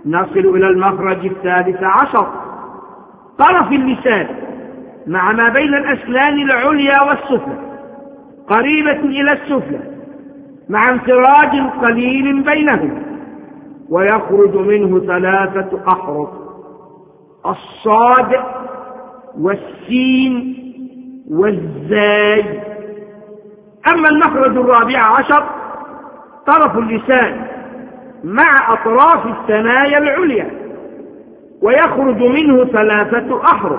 نصل إلى المخرج 13 طرف اللسان مع ما بين الأسنان العليا والسفلى قريبة إلى السفلى مع انفراج قليل بينهم، ويخرج منه 3 أحرف: الصاد والسين والزاي. أما المخرج 14 طرف اللسان مع أطراف الثنايا العليا، ويخرج منه 3 أحرف: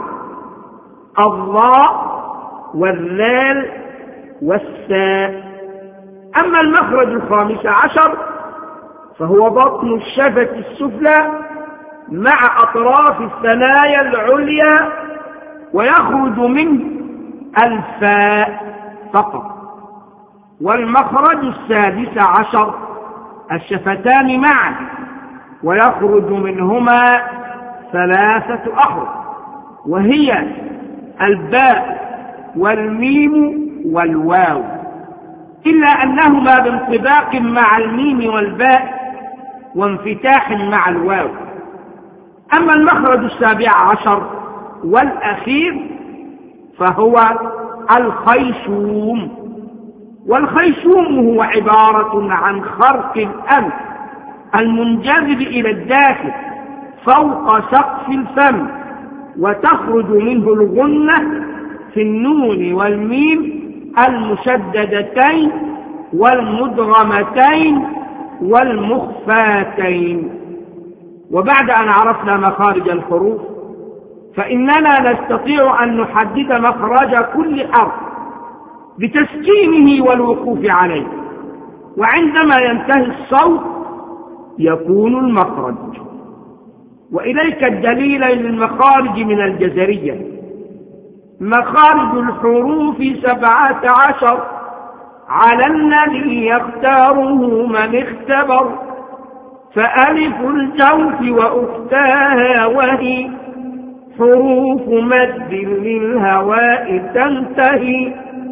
الضاء والذال والساء. أما المخرج 15 فهو بطن الشفة السفلى مع أطراف الثنايا العليا، ويخرج منه الفاء فقط. والمخرج 16 الشفتان معا، ويخرج منهما 3 أحرف، وهي الباء والميم والواو، إلا أنهما بانطباق مع الميم والباء وانفتاح مع الواو. أما المخرج 17 والأخير فهو الخيشوم. والخيشوم هو عبارة عن خرق الأنف المنجذب إلى الداخل فوق سقف الفم، وتخرج منه الغنة في النون والميم المشددتين والمدغمتين والمخفاتين. وبعد أن عرفنا مخارج الحروف فإننا نستطيع أن نحدد مخرج كل حرف بتسكينه والوقوف عليه، وعندما ينتهي الصوت يكون المخرج. وإليك الدليل للمخارج من الجزرية. مخارج الحروف 17 على الذي يختاره من اختبر، فألف الجوف وأختاها وهي حروف مد للهواء تنتهي،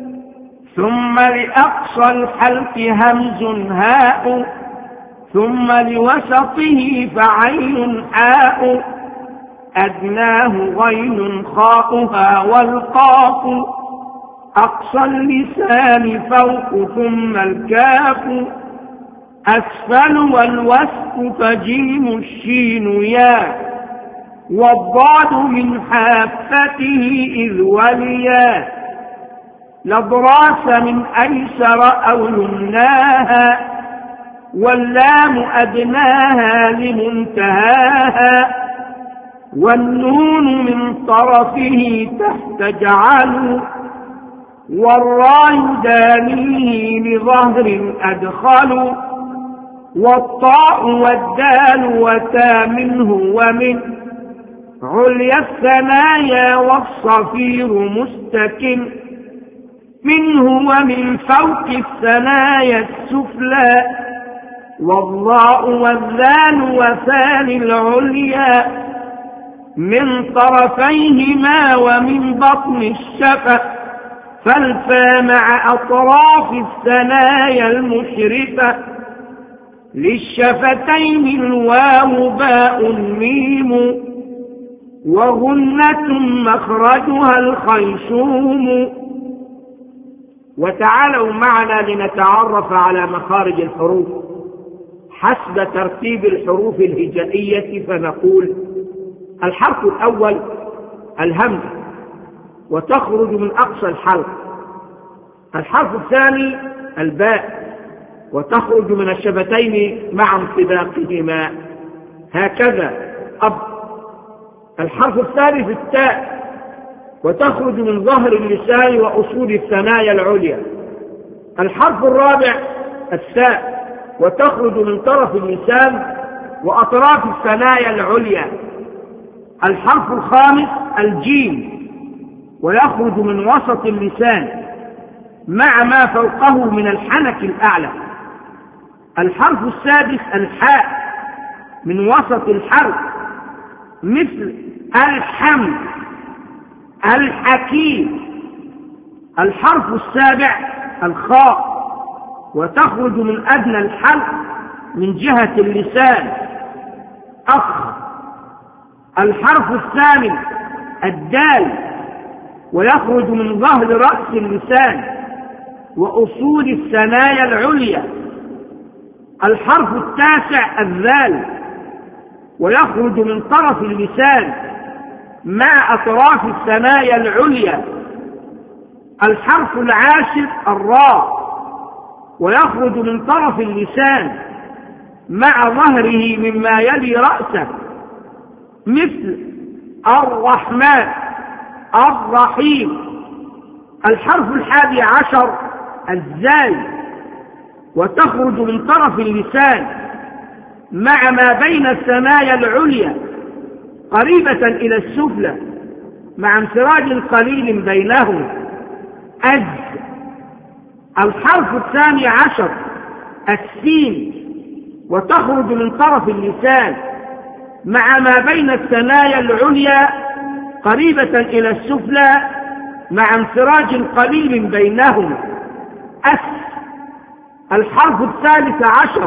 ثم لأقصى الحلق همز هاء، ثم لوسطه فعين حاء، أدناه غين خاؤها والقاف، أقصى اللسان فوق ثم الكاف، أسفل والوسط فجيم الشين يا، والضاد من حافته إذ وليا، لضراس من أيسر أو يمناها، واللام أدناها لمنتهاها، والنون من طرفه تحت جعل، والراء دانيه لظهر أدخل، والطاء والدال وتا منه ومن عليا الثنايا والصفير مستكن، منه ومن فوق الثنايا السفلى، والضاء والذال وثاني العليا، من طرفيهما ومن بطن الشفة، فالفا مع أطراف الثنايا المشرفة، للشفتين الواو باء ميم، وغنة مخرجها الخيشوم. وتعالوا معنا لنتعرف على مخارج الحروف حسب ترتيب الحروف الهجائية، فنقول: الحرف الأول الهمزة، وتخرج من أقصى الحلق. الحرف الثاني الباء، وتخرج من الشفتين مع انطباقهما هكذا أب. الحرف الثالث التاء، وتخرج من ظهر اللسان وأصول الثنايا العليا. الحرف الرابع الثاء، وتخرج من طرف اللسان وأطراف الثنايا العليا. الحرف الخامس الجيم، ويخرج من وسط اللسان مع ما فوقه من الحنك الأعلى. الحرف السادس الحاء، من وسط الحرف مثل الحمد الحكيم. الحرف السابع الخاء، وتخرج من أدنى الحلق من جهة اللسان أخ. الحرف الثامن الدال، ويخرج من ظهر رأس اللسان وأصول الثنايا العليا. الحرف التاسع الذال، ويخرج من طرف اللسان مع أطراف الثنايا العليا. الحرف العاشر الراء، ويخرج من طرف اللسان مع ظهره مما يلي رأسه، مثل الرحمن، الرحيم. الحرف الحادي عشر الزاي، وتخرج من طرف اللسان مع ما بين الثنايا العليا قريبة إلى السفلى مع انفراج قليل بينهم، أز. الحرف الثاني عشر السين، وتخرج من طرف اللسان مع ما بين الثنايا العليا قريبة إلى السفلى مع انفراج قليل بينهم، أس. الحرف الثالث عشر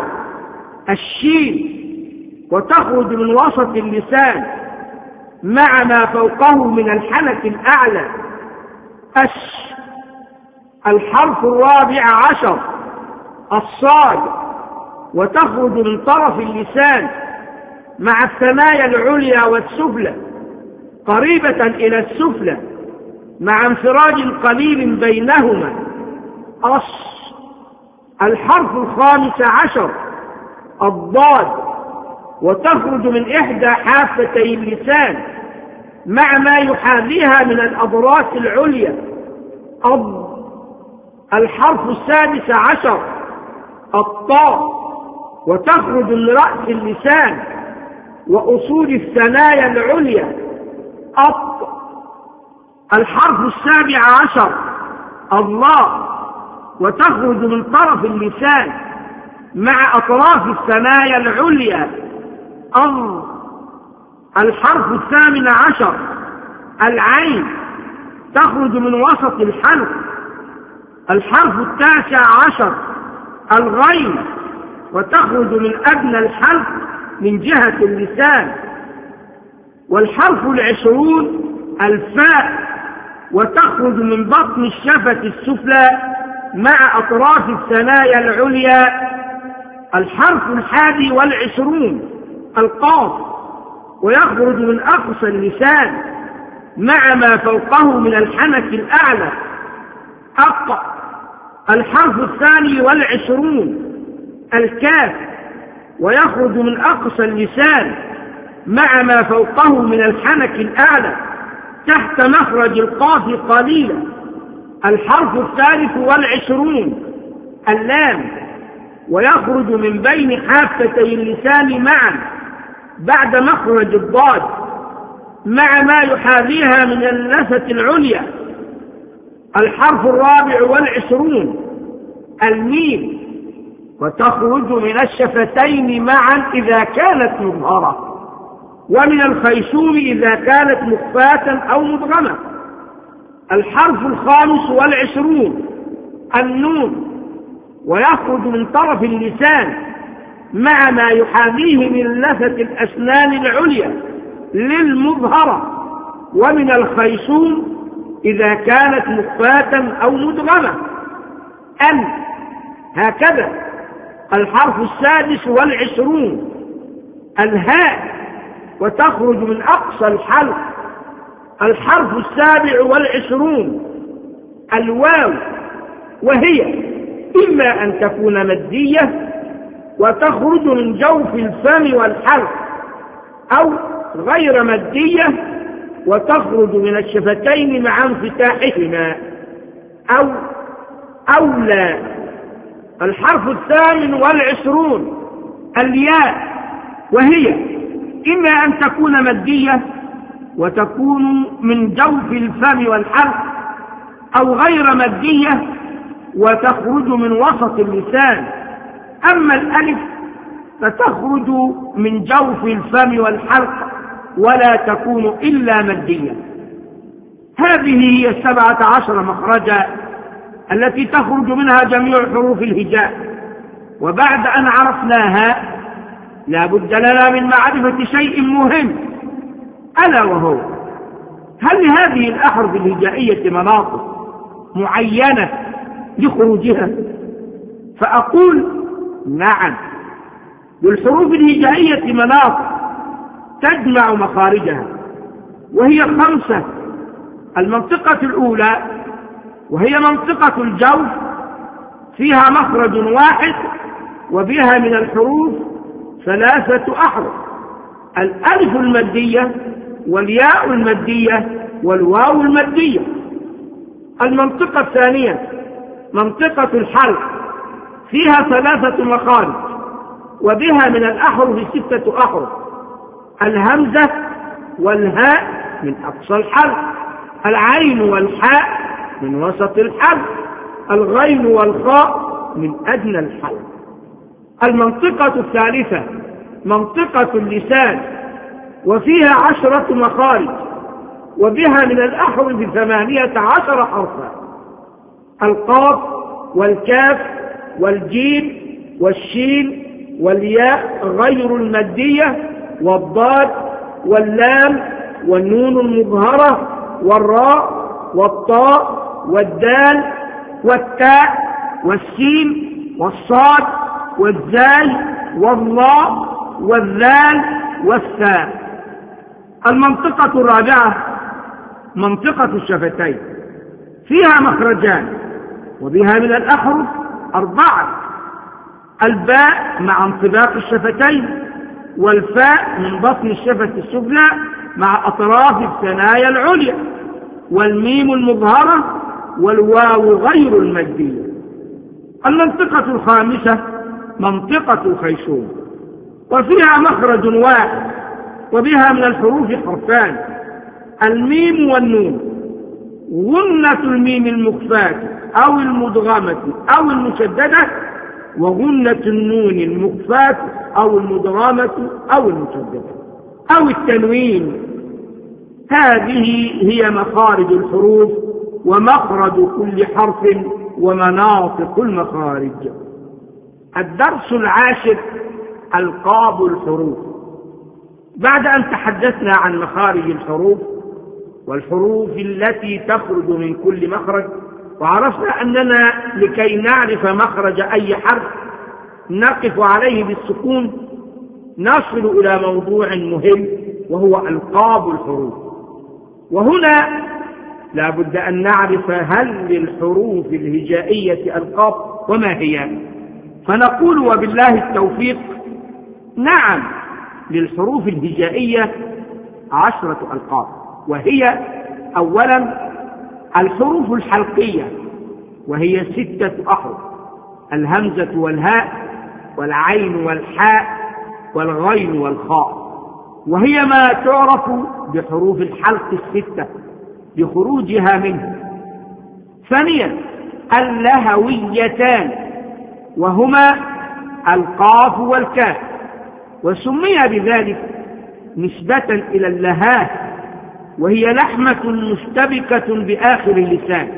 الشين، وتخرج من وسط اللسان مع ما فوقه من الحنك الأعلى، أش. الحرف الرابع عشر الصاد، وتخرج من طرف اللسان مع الثنايا العليا والسفلى قريبة إلى السفلى مع انفراج قليل بينهما، أص. الحرف الخامس عشر الضاد، وتخرج من إحدى حافتي اللسان مع ما يحاذيها من الأضراس العليا، أض. الحرف السادس عشر الطاء، وتخرج من رأس اللسان وأصول الثنايا العليا، أط. الحرف السابع عشر الله، وتخرج من طرف اللسان مع أطراف الثنايا العليا، أض. الحرف الثامن عشر العين، تخرج من وسط الحلق. الحرف التاسع عشر الغين، وتخرج من أدنى الحلق من جهة اللسان. والحرف العشرون الفاء، وتخرج من بطن الشفة السفلى مع أطراف الثنايا العليا. الحرف الحادي والعشرون القاف، ويخرج من أقصى اللسان مع ما فوقه من الحنك الأعلى، أق. الحرف الثاني والعشرون الكاف، ويخرج من أقصى اللسان مع ما فوقه من الحنك الأعلى تحت مخرج القاف قليلا. الحرف الثالث والعشرون اللام، ويخرج من بين حافتي اللسان معا بعد مخرج الضاد مع ما يحاذيها من اللثة العليا. الحرف الرابع والعشرون الميم، وتخرج من الشفتين معا إذا كانت مظهرة، ومن الخيشوم إذا كانت مخفاة أو مدغمة. الحرف الخامس والعشرون النون، ويخرج من طرف اللسان مع ما يحاذيه من لثة الأسنان العليا للمظهرة، ومن الخيشوم إذا كانت مخفاة أو مدغمة، أن. هكذا. الحرف السادس والعشرون الهاء، وتخرج من أقصى الحلق. الحرف السابع والعشرون الواو، وهي إما أن تكون مادية وتخرج من جوف الفم والحلق، أو غير مادية وتخرج من الشفتين مع انفتاحهما، أو لا. الحرف الثامن والعشرون الياء، وهي إما أن تكون مادية وتكون من جوف الفم والحلق، أو غير مادية وتخرج من وسط اللسان. أما الألف فتخرج من جوف الفم والحلق ولا تكون إلا مادية. هذه هي 17 مخرجا التي تخرج منها جميع حروف الهجاء. وبعد أن عرفناها لا بد لنا من معرفة شيء مهم، ألا وهو: هل لهذه الأحرف الهجائية مناطق معينة لخروجها؟ فأقول نعم، للحروف الهجائية مناطق تجمع مخارجها، وهي 5. المنطقة الأولى وهي منطقة الجوف، فيها مخرج واحد وبها من الحروف 3 أحرف: الألف المادية والياء المادية والواو المادية. المنطقة الثانية منطقة الحلق، فيها 3 مخارج وبها من الأحرف 6 أحرف: الهمزة والهاء من أقصى الحلق، العين والحاء من وسط الحلق، الغين والخاء من أدنى الحلق. المنطقة الثالثة منطقة اللسان، وفيها 10 مخارج وبها من الأحرف 18 حرفا: القاف والكاف والجيم والشين والياء غير المادية والضاد واللام والنون المظهرة والراء والطاء والدال والتاء والسين والصاد والزاي والله والذال والثاء. المنطقة الرابعة منطقة الشفتين، فيها مخرجان وبها من الأحرف 4: الباء مع انطباق الشفتين، والفاء من بطن الشفة السفلى مع أطراف الثنايا العليا، والميم المظهرة، والواو غير المادية. المنطقة الخامسة منطقة الخيشوم، وفيها مخرج واحد وبها من الحروف 2 حرفان: الميم والنون، غنة الميم المخفاة أو المدغمة أو المشددة، وغنة النون المخفاة أو المدغمة أو المشددة أو التنوين. هذه هي مخارج الحروف ومخرج كل حرف ومناطق المخارج. الدرس 10: ألقاب الحروف. بعد أن تحدثنا عن مخارج الحروف والحروف التي تخرج من كل مخرج، وعرفنا أننا لكي نعرف مخرج أي حرف نقف عليه بالسكون، نصل إلى موضوع مهم وهو ألقاب الحروف. وهنا لا بد أن نعرف هل للحروف الهجائية ألقاب وما هي. فنقول وبالله التوفيق: نعم، للحروف الهجائية 10 ألقاب، وهي: أولا الحروف الحلقية، وهي 6 أحرف: الهمزة والهاء والعين والحاء والغين والخاء، وهي ما تعرف بحروف الحلق 6 لخروجها منه. ثانيا اللهويتان، وهما القاف والكاف، وسمي بذلك نسبة إلى اللهات، وهي لحمة مشتبكة بآخر اللسان.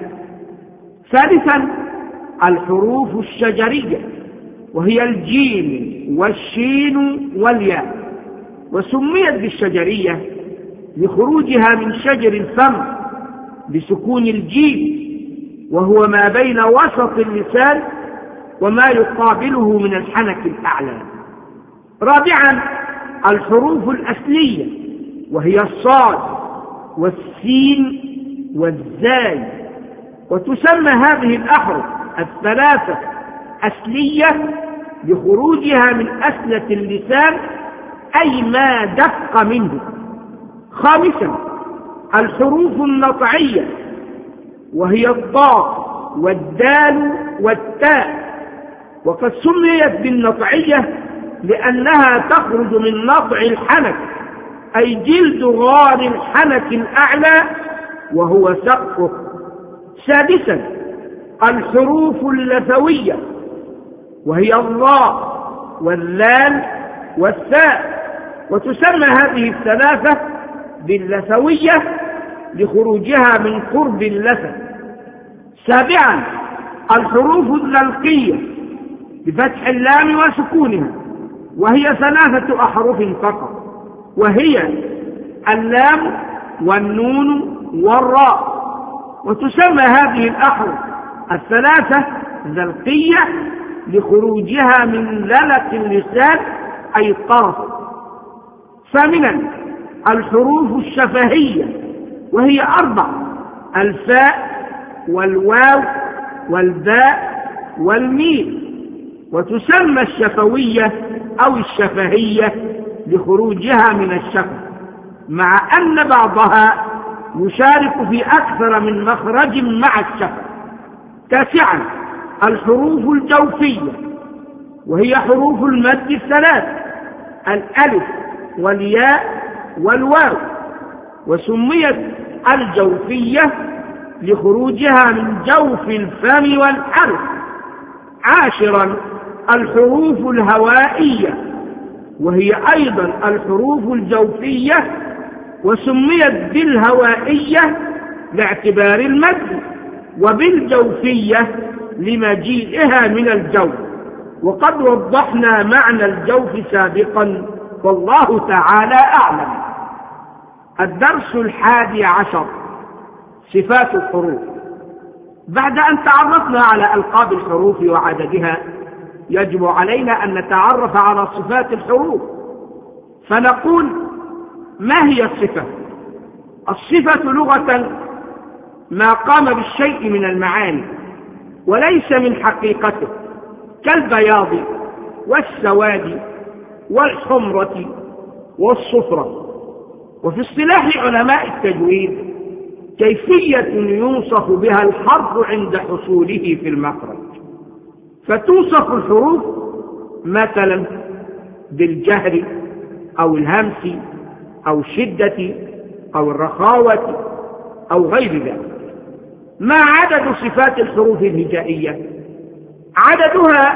ثالثا الحروف الشجرية، وهي الجيم والشين والياء، وسميت بالشجرية لخروجها من شجر الفم بسكون الجيم، وهو ما بين وسط اللسان وما يقابله من الحنك الأعلى. رابعا الحروف الأصلية، وهي الصاد والسين والزاي، وتسمى هذه الأحرف 3 أصلية لخروجها من أسلة اللسان، أي ما دق منه. خامسا الحروف النطعية، وهي الضاء والدال والتاء، وقد سميت بالنطعية لأنها تخرج من نطع الحنك، أي جلد غار الحنك الأعلى وهو سقفه. سادسا الحروف اللثوية، وهي الراء واللام والثاء، وتسمى هذه 3 باللثوية لخروجها من قرب اللثة. سابعا الحروف الللقية بفتح اللام وسكونها، وهي 3 أحرف فقط، وهي اللام والنون والراء. وتسمى هذه الأحرف 3 زلقية لخروجها من للق اللسان أي الطرف. ثامنا الحروف الشفهية، وهي 4: الفاء والواو والباء والميم. وتسمى الشفوية أو الشفهية لخروجها من الشفه، مع أن بعضها يشارك في أكثر من مخرج مع الشفه. 9 الحروف الجوفية، وهي حروف المد 3: الألف والياء والواو. وسميت الجوفية لخروجها من جوف الفم والحرف. 10 الحروف الهوائية، وهي أيضا الحروف الجوفية، وسميت بالهوائية لاعتبار المد، وبالجوفية لمجيئها من الجوف. وقد وضحنا معنى الجوف سابقا، والله تعالى أعلم. الدرس 11: صفات الحروف. بعد أن تعرفنا على ألقاب الحروف وعددها، يجب علينا أن نتعرف على صفات الحروف. فنقول: ما هي الصفة؟ الصفة لغة ما قام بالشيء من المعاني وليس من حقيقته، كالبياض والسواد والحمرة والصفرة. وفي اصطلاح علماء التجويد كيفية يوصف بها الحرف عند حصوله في المخرج. فتوصف الحروف مثلا بالجهر أو الهمس أو الشدة أو الرخاوة أو غير ذلك. ما عدد صفات الحروف الهجائية؟ عددها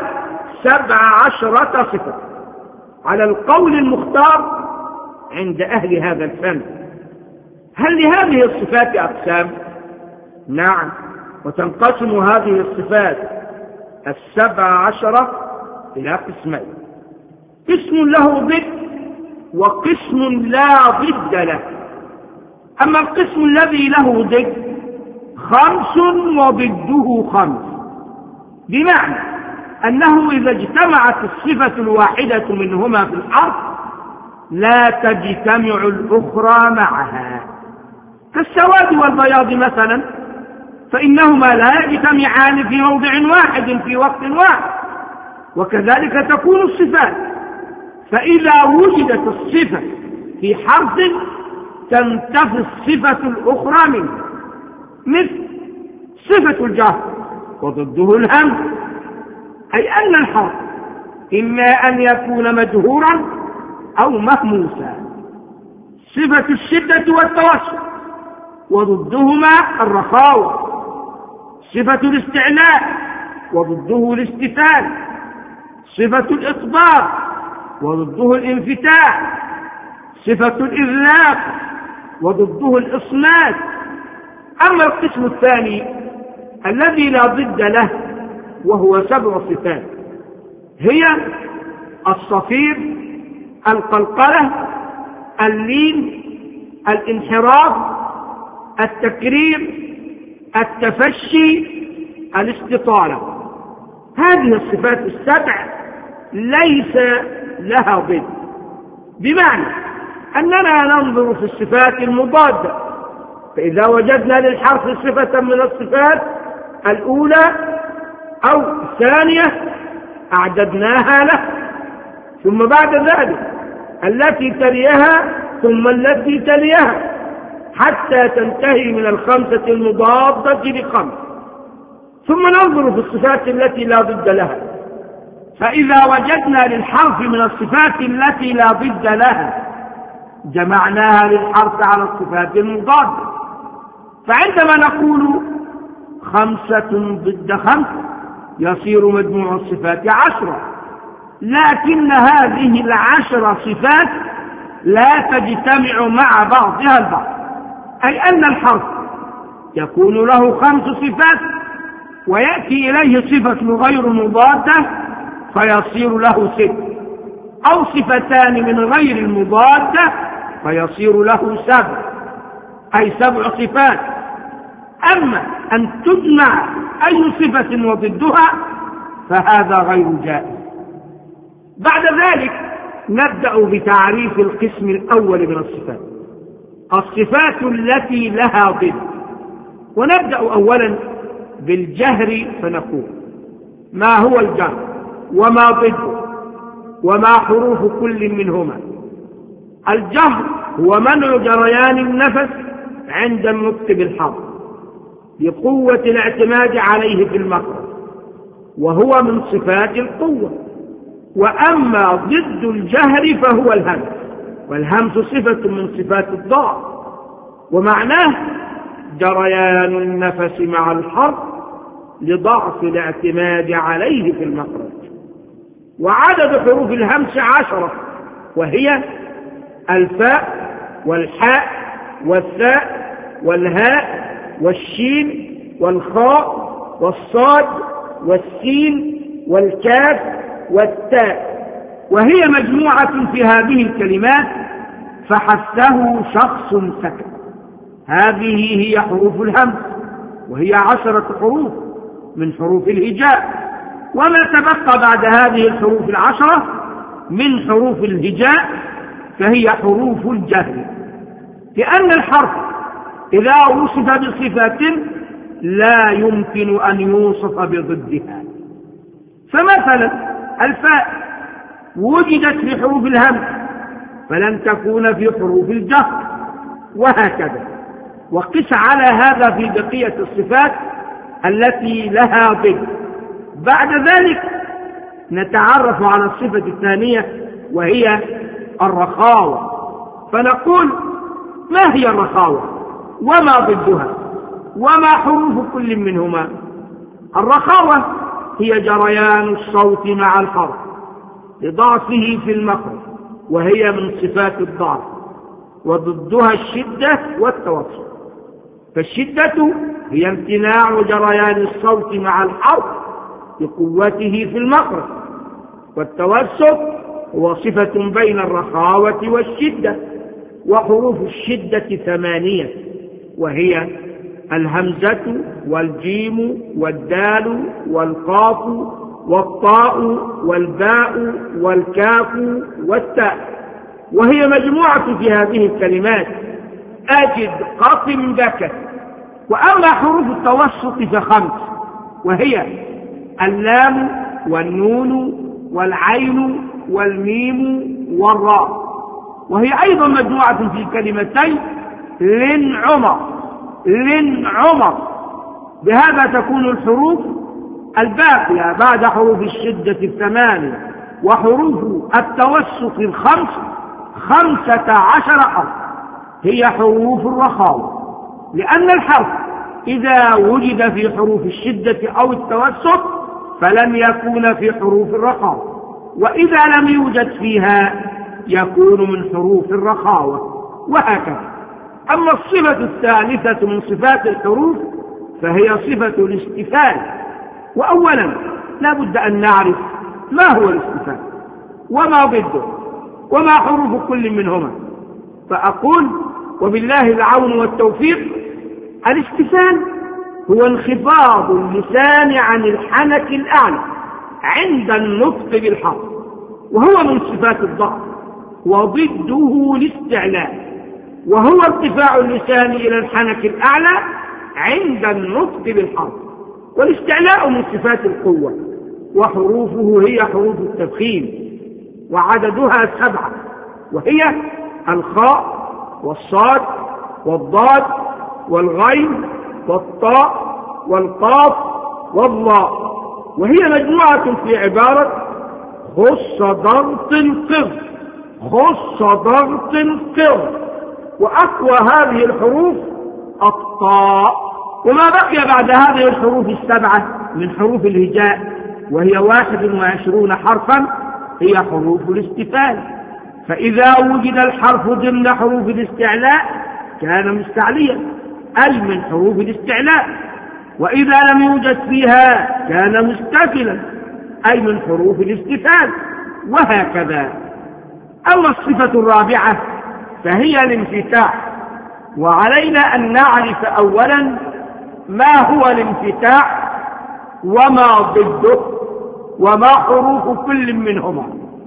17 صفة على القول المختار عند أهل هذا الفن. هل لهذه الصفات أقسام؟ نعم، وتنقسم هذه الصفات 17 إلى قسمين: قسم له ضد وقسم لا ضد له. أما القسم الذي له ضد 5 وضده 5، بمعنى أنه إذا اجتمعت الصفة الواحدة منهما في الحرف لا تجتمع الأخرى معها، كالسواد والبياض مثلا، فإنهما لا يجتمعان في موضع واحد في وقت واحد. وكذلك تكون الصفات، فإذا وجدت الصفة في حرف تنتفي الصفة الأخرى منه، مثل صفة الجهر وضده الهمز، أي أن الحرف إما أن يكون مجهورا أو مهموسا. صفة الشدة والتوسط وضدهما الرخاوة. صفة الاستعلاء وضده الاستفال. صفة الإطباق وضده الانفتاح. صفة الإذلاق وضده الإصمات. أما القسم الثاني الذي لا ضد له وهو 7 صفات، هي الصفير، القلقلة، اللين، الانحراف، التكرير، التفشي، الاستطالة. هذه الصفات 7 ليس لها ضد، بمعنى أننا ننظر في الصفات المضادة، فإذا وجدنا للحرف صفة من الصفات الأولى أو الثانية أعددناها له، ثم بعد ذلك التي تليها ثم التي تليها حتى تنتهي من 5 المضادة ل5، ثم ننظر في الصفات التي لا ضد لها. فإذا وجدنا للحرف من الصفات التي لا ضد لها جمعناها للحرف على الصفات المضادة. فعندما نقول 5 ضد 5 يصير مجموع الصفات 10، لكن هذه 10 صفات لا تجتمع مع بعضها البعض، أي أن الحرف يكون له 5 صفات ويأتي إليه صفة غير مضادة فيصير له 6، أو صفتان من غير المضادة فيصير له 7، أي 7 صفات. أما أن تجمع أي صفة وضدها فهذا غير جائز. بعد ذلك نبدأ بتعريف القسم الأول من الصفات، الصفات التي لها ضد. ونبدأ أولا بالجهر، فنقول: ما هو الجهر وما ضده وما حروف كل منهما؟ الجهر هو منع جريان النفس عند النطق بالحرف بقوة الاعتماد عليه في المخرج، وهو من صفات القوة. وأما ضد الجهر فهو الهمس، والهمس صفة من صفات الضعف، ومعناه جريان النفس مع الحرف لضعف الاعتماد عليه في المخرج. وعدد حروف الهمس 10، وهي الفاء والحاء والثاء والهاء والشين والخاء والصاد والسين والكاف والتاء. وهي مجموعة في هذه الكلمات فحثه شخص سكت. هذه هي حروف الهمس، وهي 10 حروف من حروف الهجاء. وما تبقى بعد هذه الحروف 10 من حروف الهجاء فهي حروف الجهر، لأن الحرف إذا وصف بصفة لا يمكن أن يوصف بضدها. فمثلا الفاء وجدت في حروف الهمس فلن تكون في حروف الجهر، وهكذا. وقس على هذا في بقية الصفات التي لها ضد. بعد ذلك نتعرف على الصفة الثانية، وهي الرخاوة. فنقول: ما هي الرخاوة وما ضدها وما حروف كل منهما؟ الرخاوة هي جريان الصوت مع الحرف لضعفه في المخرج، وهي من صفات الضعف. وضدها الشدة والتوسط. فالشدة هي امتناع جريان الصوت مع الحرف بقوته في المخرج، والتوسط هو صفة بين الرخاوة والشدة. وحروف الشدة 8، وهي الهمزة والجيم والدال والقاف والطاء والباء والكاف والتاء. وهي مجموعة في هذه الكلمات: أجد قطم بكت. وأما حروف التوسط ف5، وهي اللام والنون والعين والميم والراء. وهي أيضا مجموعة في كلمتين لن عمر، لن عمر. بهذا تكون الحروف الباقية بعد حروف الشدة 8 وحروف التوسط 5 15 حرف هي حروف الرخاوة، لأن الحرف إذا وجد في حروف الشدة أو التوسط فلم يكون في حروف الرخاوة، وإذا لم يوجد فيها يكون من حروف الرخاوة، وهكذا. أما الصفة الثالثة من صفات الحروف فهي صفة الاستفال. وأولا لا بد أن نعرف ما هو الاستفال وما ضده وما حروف كل منهما. فأقول وبالله العون والتوفيق: الاستفال هو انخفاض اللسان عن الحنك الأعلى عند النطق بالحرف، وهو من صفات الضعف. وضده الاستعلاء، وهو ارتفاع اللسان إلى الحنك الأعلى عند النطق بالحرف. والاستعلاء من صفات القوة، وحروفه هي حروف التفخيم، وعددها 7، وهي الخاء والصاد والضاد والغين والطاء والقاف والضاء. وهي مجموعة في عبارة خص ضغط قر، خص ضغط قر. وأقوى هذه الحروف الطاء. وما بقي بعد هذه الحروف 7 من حروف الهجاء وهي 21 حرفا هي حروف الاستفال. فإذا وجد الحرف ضمن حروف الاستعلاء كان مستعليا، أي من حروف الاستعلاء. وإذا لم يوجد فيها كان مستفلا، أي من حروف الاستفال، وهكذا. أما الصفة الرابعة فهي الانفتاح، وعلينا أن نعرف أولا ما هو الانفتاح وما ضده وما حروف كل منهما.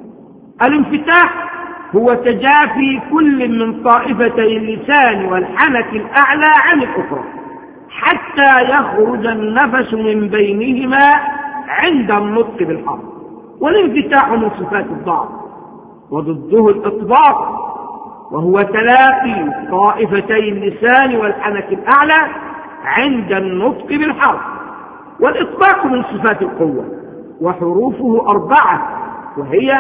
الانفتاح هو تجافي كل من طائفتي اللسان والحنك الأعلى عن الأخرى حتى يخرج النفس من بينهما عند النطق بالحرف، والانفتاح من صفات الضعف، وضده الإطباق وهو تلاقي طائفتي اللسان والحنك الأعلى عند النطق بالحرف. والإطباق من صفات القوة، وحروفه 4 وهي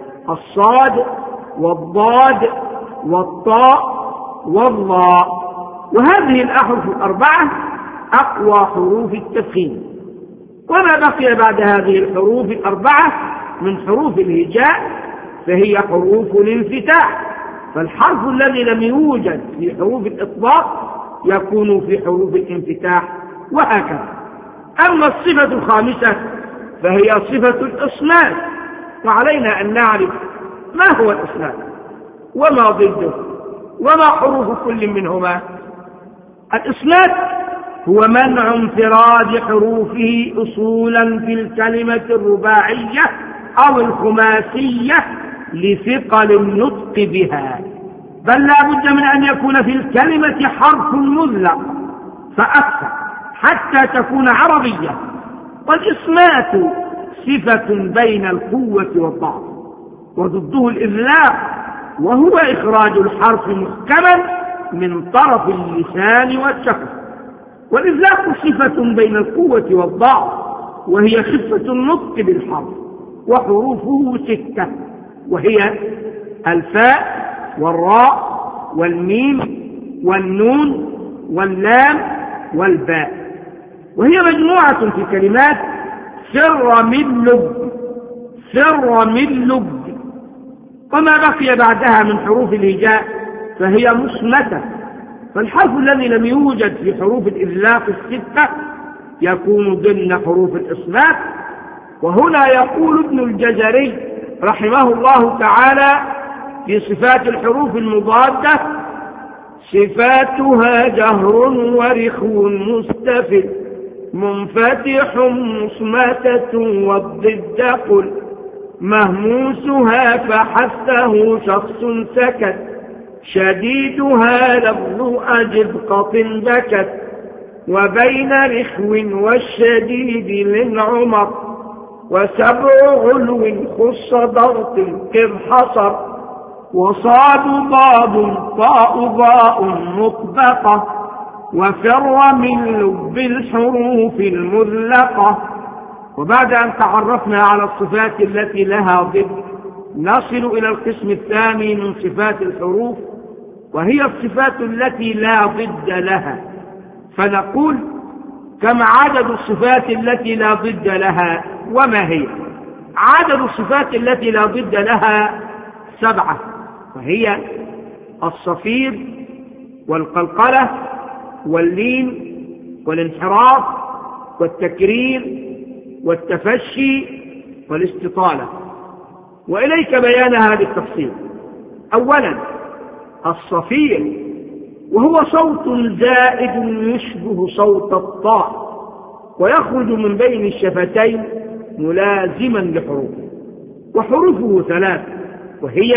الصاد والضاد والطاء والظاء، وهذه الأحرف 4 أقوى حروف التفخيم. وما بقي بعد هذه الحروف 4 من حروف الهجاء فهي حروف الانفتاح، فالحرف الذي لم يوجد في حروف الإطباق يكون في حروف الانفتاح، وهكذا. أما الصفة الخامسة فهي صفة الإصمات، وعلينا أن نعرف ما هو الإصمات وما ضده وما حروف كل منهما. الإصمات هو منع انفراد حروفه أصولا في الكلمة الرباعية أو الخماسية لثقل النطق بها، بل لا بد من أن يكون في الكلمة حرف مذلق فأكثر حتى تكون عربية. والإصمات صفة بين القوة والضعف، وضده الإذلاق وهو إخراج الحرف محكما من طرف اللسان والشفة. والإذلاق صفة بين القوة والضعف وهي خفة النطق بالحرف، وحروفه 6 وهي الفاء والراء والميم والنون واللام والباء، وهي مجموعة في كلمات سر من لب، سر من لب. وما بقي بعدها من حروف الهجاء فهي مصمتة، فالحرف الذي لم يوجد في حروف الإذلاق 6 يكون ضمن حروف الإصمات. وهنا يقول ابن الجزري رحمه الله تعالى في صفات الحروف المضادة: صفاتها جهر ورخو مستفل منفتح مصمتة، والضد قل مهموسها فحثه شخص سكت، شديدها لفظ أجد قط بكت، وبين رخو والشديد للعمر، وسبع علو خص ضغط قر حصر، وصاد ضاد طاء ضاء مطبقة، وفر من لب الحروف المذلقة. وبعد أن تعرفنا على الصفات التي لها ضد نصل إلى القسم الثاني من صفات الحروف، وهي الصفات التي لا ضد لها. فنقول: كم عدد الصفات التي لا ضد لها وما هي؟ عدد الصفات التي لا ضد لها 7، وهي الصفير والقلقلة واللين والانحراف والتكرير والتفشي والاستطالة. وإليك بيانها بالتفصيل. أولا الصفير، وهو صوت زائد يشبه صوت الطاء ويخرج من بين الشفتين ملازما لحروفه، وحروفه 3 وهي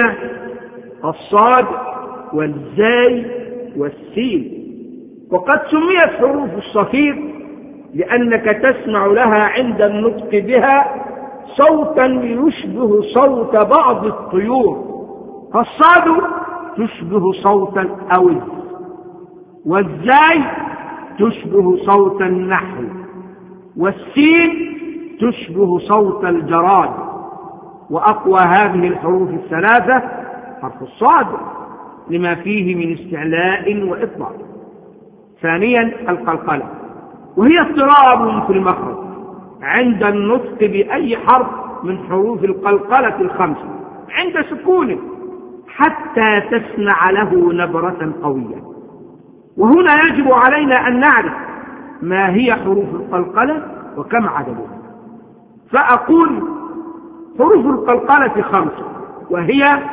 الصاد والزاي والسين. وقد سميت حروف الصفير لأنك تسمع لها عند النطق بها صوتا يشبه صوت بعض الطيور، فالصاد تشبه صوت الأوز، والزاي تشبه صوت النحل، والسين تشبه صوت الجراد. وأقوى هذه الحروف 3 حرف الصاد لما فيه من استعلاء وإطلاق. ثانيا القلقلة، وهي اضطراب في المخرج عند النطق بأي حرف من حروف القلقلة 5 عند سكونه حتى تسمع له نبرة قوية. وهنا يجب علينا أن نعرف ما هي حروف القلقلة وكم عددها. فأقول: حروف القلقلة 5 وهي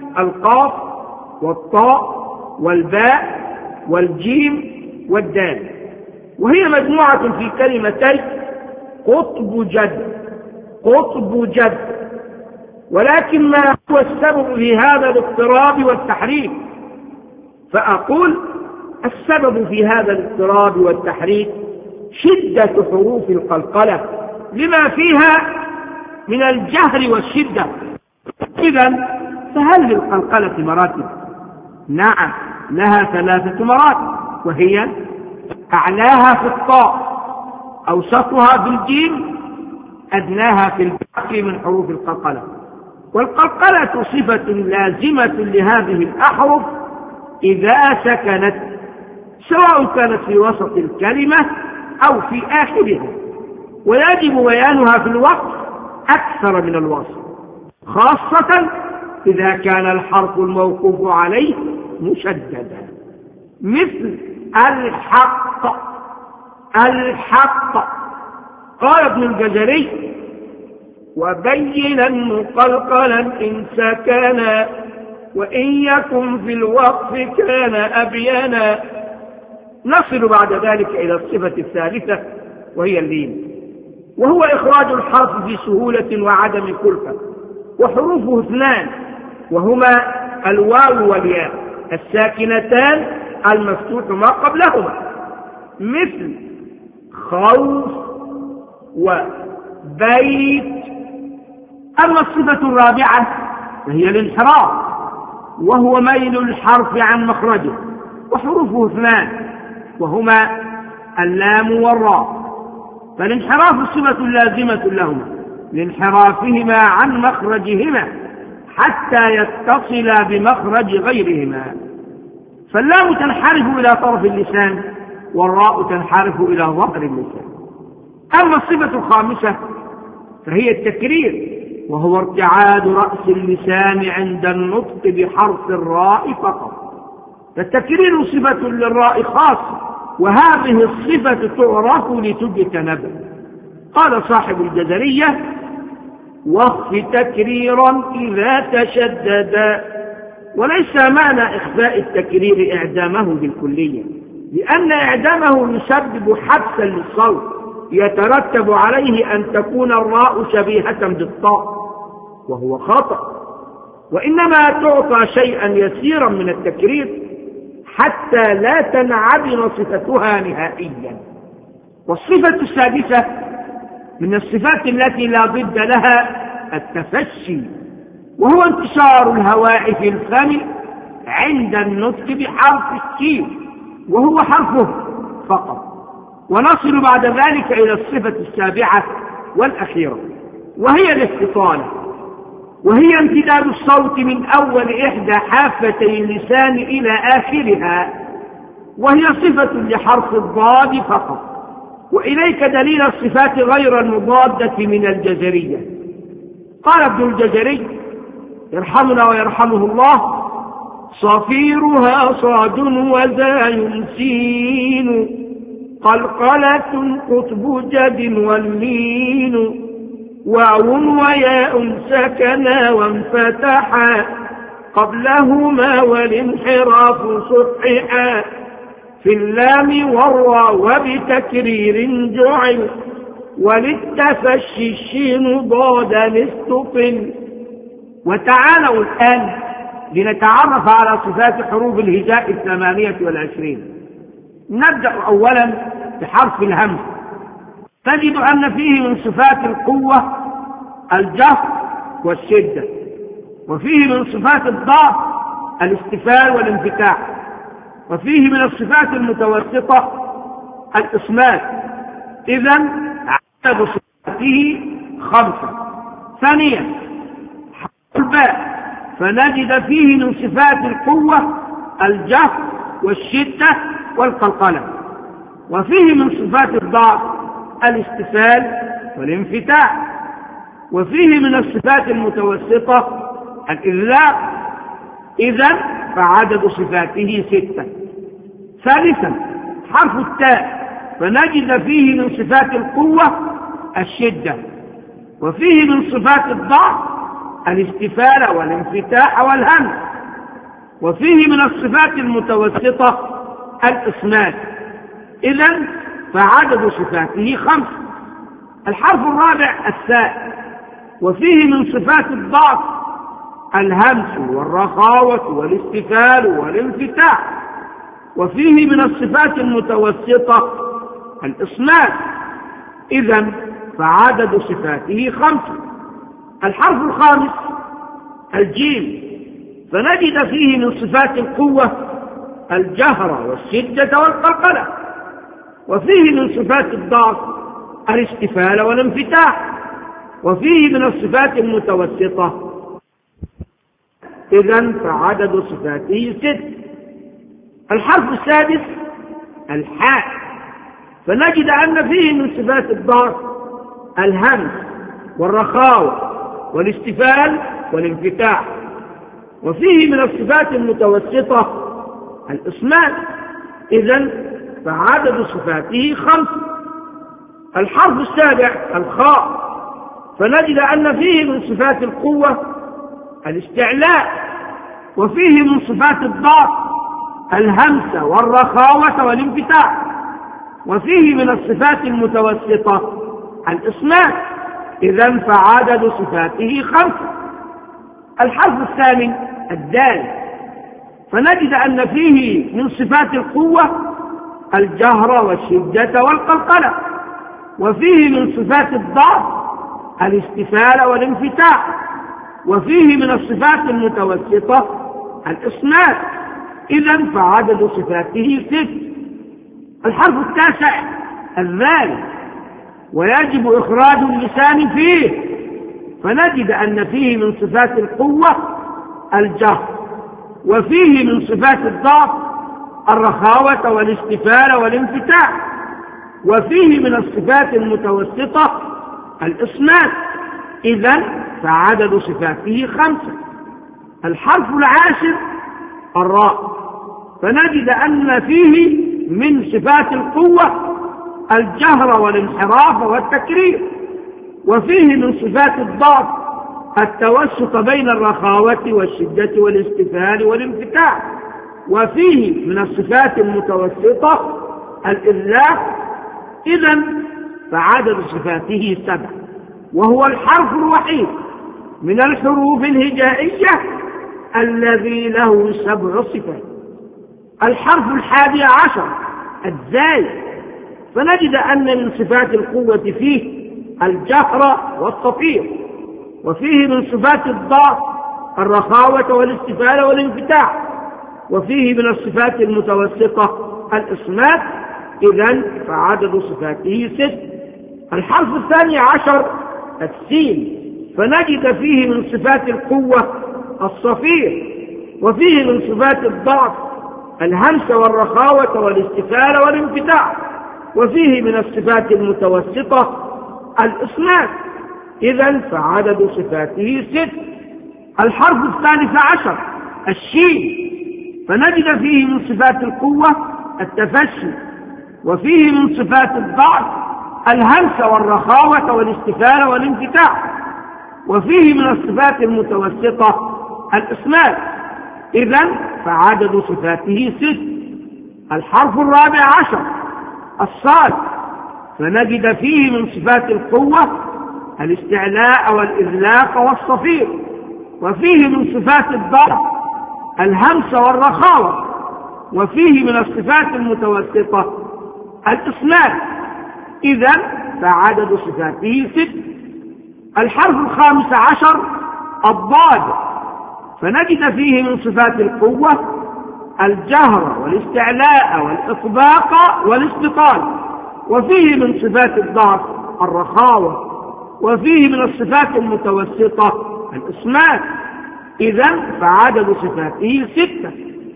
القاف والطاء والباء والجيم والدال، وهي مجموعة في كلمتي قطب جد. قطب جد. ولكن ما هو السبب في هذا الاضطراب والتحريك؟ فأقول السبب في هذا الاضطراب والتحريك شدة حروف القلقلة لما فيها من الجهر والشدة. إذن فهل للقلقلة مراتب؟ نعم، لها 3 مراتب، وهي أعلاها في الطاء، أوسطها في الجيم، أدناها في الباقي من حروف القلقلة. والقلقلة صفة لازمة لهذه الأحرف إذا سكنت، سواء كانت في وسط الكلمة أو في آخرها، ويجب بيانها في الوقت أكثر من الوصف، خاصة إذا كان الحرف الموقوف عليه مشددا، مثل الحق. الحق. قال ابن الجزري: وبينا مقلقلا إن سكنا وإن يكن في الوقف كان أبينا. نصل بعد ذلك إلى الصفة الثالثة وهي اللين، وهو إخراج الحرف في سهولة وعدم كلفة، وحروفه 2 وهما الواو والياء الساكنتان المفتوح ما قبلهما، مثل خوف وبيت. أما الصفة الرابعة فهي الانحراف، وهو ميل الحرف عن مخرجه، وحروفه 2 وهما اللام والراء. فالانحراف صفة لازمة لهما لانحرافهما عن مخرجهما حتى يتصلا بمخرج غيرهما. فاللام تنحرف إلى طرف اللسان، والراء تنحرف إلى ظهر اللسان. أما الصفة الخامسة فهي التكرير، وهو ارتعاد رأس اللسان عند النطق بحرف الراء فقط. فالتكرير صفة للراء خاصة، وهذه الصفة تعرف لتجتنب. قال صاحب الجزرية: واخف تكريرا إذا تشدد. وليس معنى إخفاء التكرير إعدامه بالكلية، لأن إعدامه يسبب حبسا للصوت يترتب عليه أن تكون الراء شبيهة بالطاء، وهو خطأ، وإنما تعطى شيئا يسيرا من التكرير حتى لا تنعدم صفتها نهائيا. والصفة السادسة من الصفات التي لا ضد لها التفشي، وهو انتشار الهواء في الفم عند النطق بحرف الشين، وهو حرفه فقط. ونصل بعد ذلك إلى الصفة السابعة والأخيرة وهي الاستطالة، وهي امتداد الصوت من أول إحدى حافتي اللسان إلى آخرها، وهي صفة لحرف الضاد فقط. وإليك دليل الصفات غير المضادة من الجزرية. قال ابن الجزري يرحمنا ويرحمه الله: صفيرها صاد وزاي سين، قلقلة قطب جد واللين، واو وياء سكنا وانفتحا قبلهما والانحراف صححا، في اللام والراء وبتكرير جعل، وللتفشي الشين ضاد لاستطل. وتعالوا الآن لنتعرف على صفات حروف الهجاء 28. نبدأ أولا بحرف الهمز. تجد أن فيه من صفات القوة الجهر والشدة، وفيه من صفات الضعف الاستفال والانفتاح، وفيه من الصفات المتوسطة الإصمات. إذن عدد صفاته 5. ثانيا حرف الباء، فنجد فيه من صفات القوة الجهر والشدة والقلقلة، وفيه من صفات الضعف الاستفال والانفتاح، وفيه من الصفات المتوسطة الإذلاق. إذن فعدد صفاته 6. ثالثا حرف التاء، فنجد فيه من صفات القوة الشدة، وفيه من صفات الضعف الاستفالة والانفتاح والهمس. وفيه من الصفات المتوسطة الإصمات. إذن فعدد صفاته 5. الحرف الرابع الساء، وفيه من صفات الضعف الهمس والرخاوة والاستفال والانفتاح. وفيه من الصفات المتوسطة الإصمات. إذن فعدد صفاته 5. الحرف الخامس الجيم، فنجد فيه من صفات القوة الجهر والشدة والقلقلة. وفيه من صفات الضعف الاستفال والانفتاح. وفيه من الصفات المتوسطة. إذن فعدد صفاته 6. الحرف السادس الحاء، فنجد أن فيه من صفات الضعف الهمس والرخاوة والاستفال والانفتاح. وفيه من الصفات المتوسطة الإصمات. إذن فعدد صفاته 5. الحرف السابع الخاء، فنجد أن فيه من صفات القوة الاستعلاء. وفيه من صفات الضعف الهمس والرخاوة والانفتاح. وفيه من الصفات المتوسطة الإصمات. إذن فعدد صفاته 5. الحرف الثامن الدال، فنجد أن فيه من صفات القوة الجهر والشدة والقلقلة. وفيه من صفات الضعف الاستفال والانفتاح. وفيه من الصفات المتوسطة الإصمات. إذن فعدد صفاته 6. الحرف التاسع الذال، ويجب إخراج اللسان فيه، فنجد أن فيه من صفات القوة الجهر. وفيه من صفات الضعف الرخاوة والاستفال والانفتاح. وفيه من الصفات المتوسطة الإصمات. إذن فعدد صفاته 5. الحرف العاشر الراء، فنجد أن فيه من صفات القوة الجهر والانحراف والتكرير. وفيه من صفات الضعف التوسط بين الرخاوة والشدة والاستفال والانفتاح. وفيه من الصفات المتوسطة الإذلاق. إذن فعدد صفاته 7، وهو الحرف الوحيد من الحروف الهجائية الذي له 7 صفات. الحرف 11 الزاي، فنجد أن من صفات القوة فيه الجهر والصفير. وفيه من صفات الضعف الرخاوة والاستفال والانفتاح. وفيه من الصفات المتوسطة الإصمات. إذن فعدد صفاته 6. الحرف 12 السين، فنجد فيه من صفات القوة الصفير. وفيه من صفات الضعف الهمس والرخاوة والاستفال والانفتاح. وفيه من الصفات المتوسطة الإصمات. إذن فعدد صفاته 6. الحرف 13 الشين، فنجد فيه من صفات القوة التفشي. وفيه من صفات الضعف الهمس والرخاوة والاستفال والانفتاح. وفيه من الصفات المتوسطة الإصمات. إذن فعدد صفاته 6. الحرف 14 الصاد، فنجد فيه من صفات القوة الاستعلاء والإذلاق والصفير. وفيه من صفات الضعف الهمس والرخاوة. وفيه من الصفات المتوسطة الإصمات. إذن فعدد صفاته 6. الحرف 15 الضاد، فنجد فيه من صفات القوة الجهر والاستعلاء والإطباق والاستطال. وفيه من صفات الضعف الرخاوة. وفيه من الصفات المتوسطة الإصمات. إذن فعدد صفاته 6.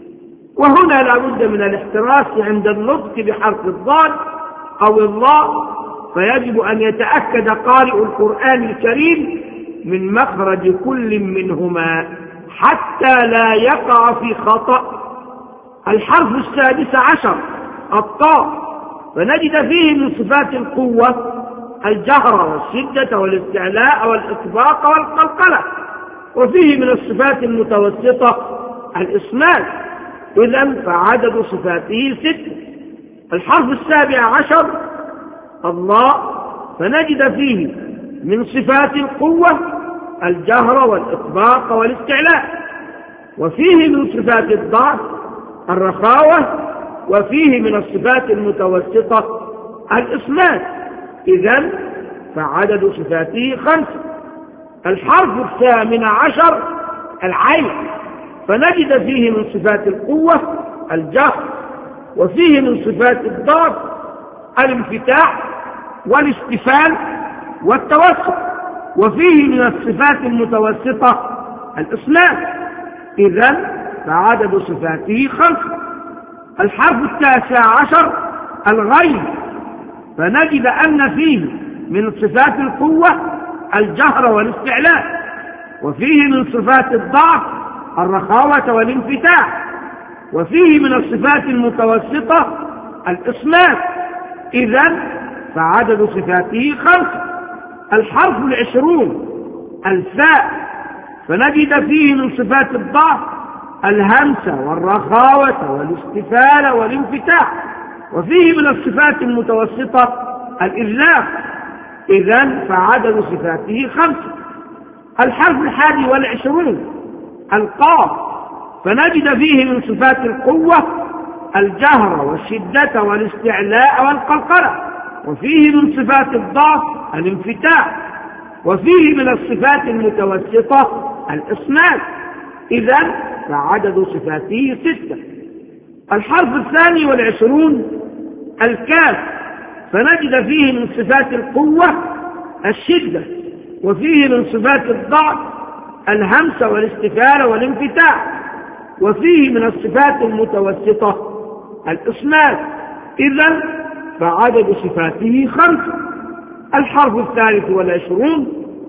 وهنا لا بد من الاحتراس عند النطق بحرف الضاد أو الضاء، فيجب أن يتأكد قارئ القرآن الكريم من مخرج كل منهما حتى لا يقع في خطأ. الحرف 16 الطاء، فنجد فيه من صفات القوة الجهر والشدة والاستعلاء والإطباق والقلقلة. وفيه من الصفات المتوسطة الإصمات، إذن فعدد صفاته 6. الحرف 17 الله، فنجد فيه من صفات القوة الجهر والإطباق والاستعلاء، وفيه من صفات الضعف الرخاوة، وفيه من الصفات المتوسطة الإصمات، إذن فعدد صفاته 5. الحرف 18 العين، فنجد فيه من صفات القوة الجهر، وفيه من صفات الضعف الانفتاح والاستفال والتوسط، وفيه من الصفات المتوسطة الإصمات، إذن فعدد صفاته 5. الحرف 19 الغيب، فنجد أن فيه من صفات القوة الجهر والاستعلاء، وفيه من صفات الضعف الرخاوة والانفتاح، وفيه من الصفات المتوسطة الإصمات، إذن فعدد صفاته 5. الحرف 20 الفاء، فنجد فيه من صفات الضعف الهمسة والرخاوة والاستفال والانفتاح، وفيه من الصفات المتوسطة الإذلاق، إذن فعدد صفاته 5. الحرف 21 القاف، فنجد فيه من صفات القوة الجهر والشدة والاستعلاء والقلقلة، وفيه من صفات الضعف الانفتاح، وفيه من الصفات المتوسطة الإصمات، إذن فعدد صفاته 6. الحرف 22 الكاف، فنجد فيه من صفات القوة الشدة، وفيه من صفات الضعف الهمس والاستفال والانفتاح، وفيه من الصفات المتوسطة الإصمات، إذن فعدد صفاته 5. الحرف 23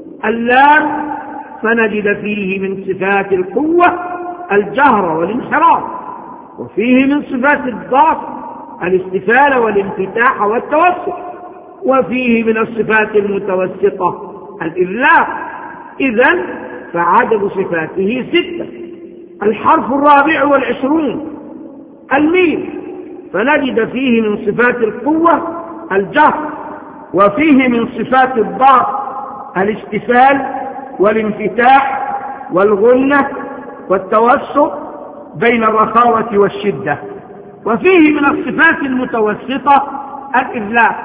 اللام، فنجد فيه من صفات القوة الجهر والانحراف، وفيه من صفات الضعف الاستفال والانفتاح والتوسط، وفيه من الصفات المتوسطة الإذلاق، إذن فعدد صفاته 6. الحرف 24 الميم، فنجد فيه من صفات القوة الجهر، وفيه من صفات الضعف الاستفال والانفتاح والغنة والتوسط بين الرخاوة والشدة، وفيه من الصفات المتوسطة الإذلاق،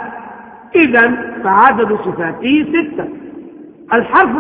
إذن فعدد صفاته 6. الحرف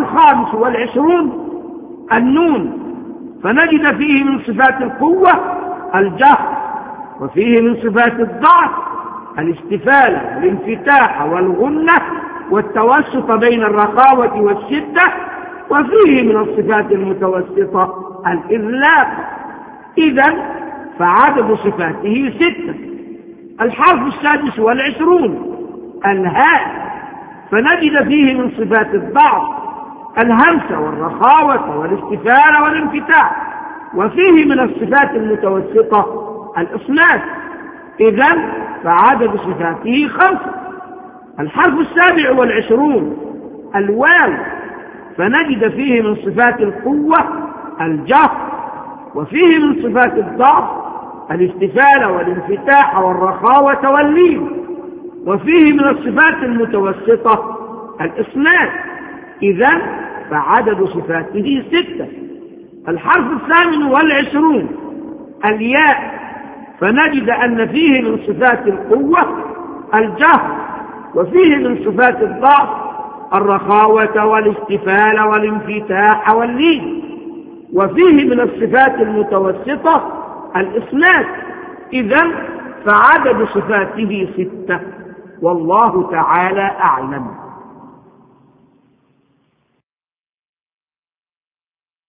25 النون، فنجد فيه من صفات القوة الجهر، وفيه من صفات الضعف الاستفال والانفتاح والغنة والتوسط بين الرخاوة والشدة، وفيه من الصفات المتوسطة الإذلاق، إذن فعدد صفاته 6. الحرف 26 الهاء، فنجد فيه من صفات الضعف الهمس والرخاوة والاستفال والانفتاح، وفيه من الصفات المتوسطة الإصمات، إذن فعدد صفاته 5. الحرف 27 الواو، فنجد فيه من صفات القوة الجهر، وفيه من صفات الضعف الاستفال والانفتاح والرخاوة واللين، وفيه من الصفات المتوسطة الإصمات، إذن فعدد صفاته 6. الحرف 28 الياء، فنجد أن فيه من صفات القوة الجهر، وفيه من صفات الضعف الرخاوة والاستفال والانفتاح واللين، وفيه من الصفات المتوسطة الإصمات، إذن فعدد صفاته 6. والله تعالى أعلم.